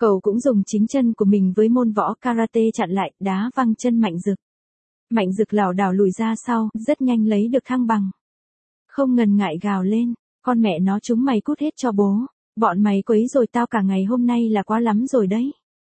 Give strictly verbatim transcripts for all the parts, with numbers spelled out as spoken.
Cậu cũng dùng chính chân của mình với môn võ karate chặn lại, đá văng chân Mạnh Dực. Mạnh Dực lảo đảo lùi ra sau, rất nhanh lấy được thăng bằng. Không ngần ngại gào lên, con mẹ nó chúng mày cút hết cho bố, bọn mày quấy rồi tao cả ngày hôm nay là quá lắm rồi đấy.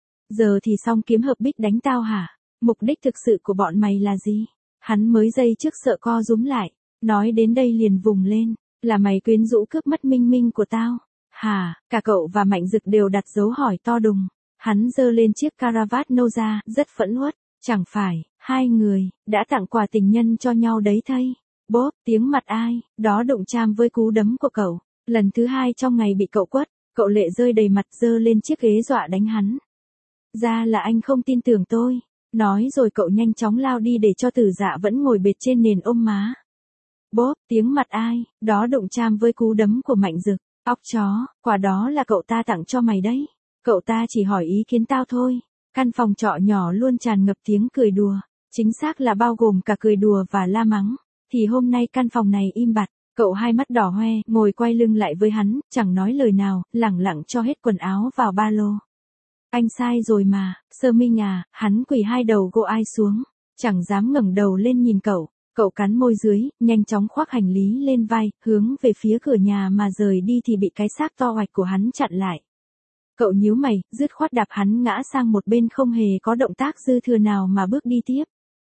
Giờ thì xong kiếm hợp bích đánh tao hả? Mục đích thực sự của bọn mày là gì? Hắn mới giây trước sợ co rúm lại, nói đến đây liền vùng lên, là mày quyến rũ cướp mất Minh Minh của tao. Hả? Cả cậu và Mạnh Dực đều đặt dấu hỏi to đùng. Hắn giơ lên chiếc caravat Noza, rất phẫn uất, chẳng phải, hai người, đã tặng quà tình nhân cho nhau đấy thây. Bốp, tiếng mặt ai, đó đụng chạm với cú đấm của cậu. Lần thứ hai trong ngày bị cậu quất, cậu lệ rơi đầy mặt giơ lên chiếc ghế dọa đánh hắn. Ra là anh không tin tưởng tôi. Nói rồi cậu nhanh chóng lao đi để cho Tử Dạ vẫn ngồi bệt trên nền ôm má. Bốp, tiếng mặt ai, đó đụng chạm với cú đấm của Mạnh Dực. Óc chó, quả đó là cậu ta tặng cho mày đấy. Cậu ta chỉ hỏi ý kiến tao thôi. Căn phòng trọ nhỏ luôn tràn ngập tiếng cười đùa. Chính xác là bao gồm cả cười đùa và la mắng. Thì hôm nay căn phòng này im bặt. Cậu hai mắt đỏ hoe, ngồi quay lưng lại với hắn, chẳng nói lời nào, lẳng lặng cho hết quần áo vào ba lô. Anh sai rồi mà, Sơ Minh à, hắn quỳ hai đầu gô ai xuống, chẳng dám ngẩng đầu lên nhìn cậu. Cậu cắn môi dưới, nhanh chóng khoác hành lý lên vai, hướng về phía cửa nhà mà rời đi thì bị cái xác to hoạch của hắn chặn lại. Cậu nhíu mày, dứt khoát đạp hắn ngã sang một bên không hề có động tác dư thừa nào mà bước đi tiếp.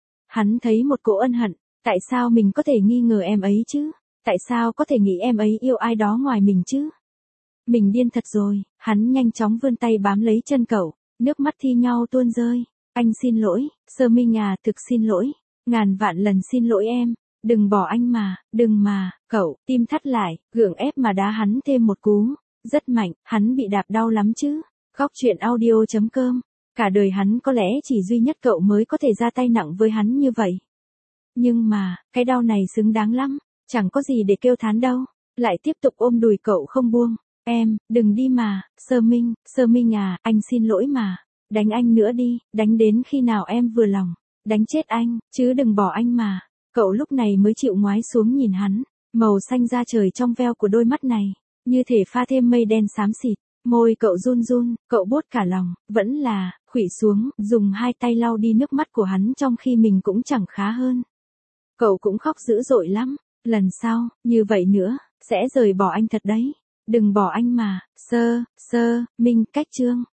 Hắn thấy một cỗ ân hận, tại sao mình có thể nghi ngờ em ấy chứ? Tại sao có thể nghĩ em ấy yêu ai đó ngoài mình chứ? Mình điên thật rồi, hắn nhanh chóng vươn tay bám lấy chân cậu, nước mắt thi nhau tuôn rơi. Anh xin lỗi, Sơ Minh à, thực xin lỗi. Ngàn vạn lần xin lỗi em, đừng bỏ anh mà, đừng mà, cậu, tim thắt lại, gượng ép mà đá hắn thêm một cú, rất mạnh, hắn bị đạp đau lắm chứ. Góc truyện audio chấm com, cả đời hắn có lẽ chỉ duy nhất cậu mới có thể ra tay nặng với hắn như vậy. Nhưng mà, cái đau này xứng đáng lắm, chẳng có gì để kêu thán đâu, lại tiếp tục ôm đùi cậu không buông. Em, đừng đi mà, Sơ Minh, Sơ Minh à, anh xin lỗi mà, đánh anh nữa đi, đánh đến khi nào em vừa lòng. Đánh chết anh, chứ đừng bỏ anh mà. Cậu lúc này mới chịu ngoái xuống nhìn hắn. Màu xanh da trời trong veo của đôi mắt này, như thể pha thêm mây đen xám xịt. Môi cậu run run, cậu buốt cả lòng, vẫn là, khuỵu xuống, dùng hai tay lau đi nước mắt của hắn trong khi mình cũng chẳng khá hơn. Cậu cũng khóc dữ dội lắm. Lần sau, như vậy nữa, sẽ rời bỏ anh thật đấy. Đừng bỏ anh mà, Sơ, Sơ, Minh, cách chương.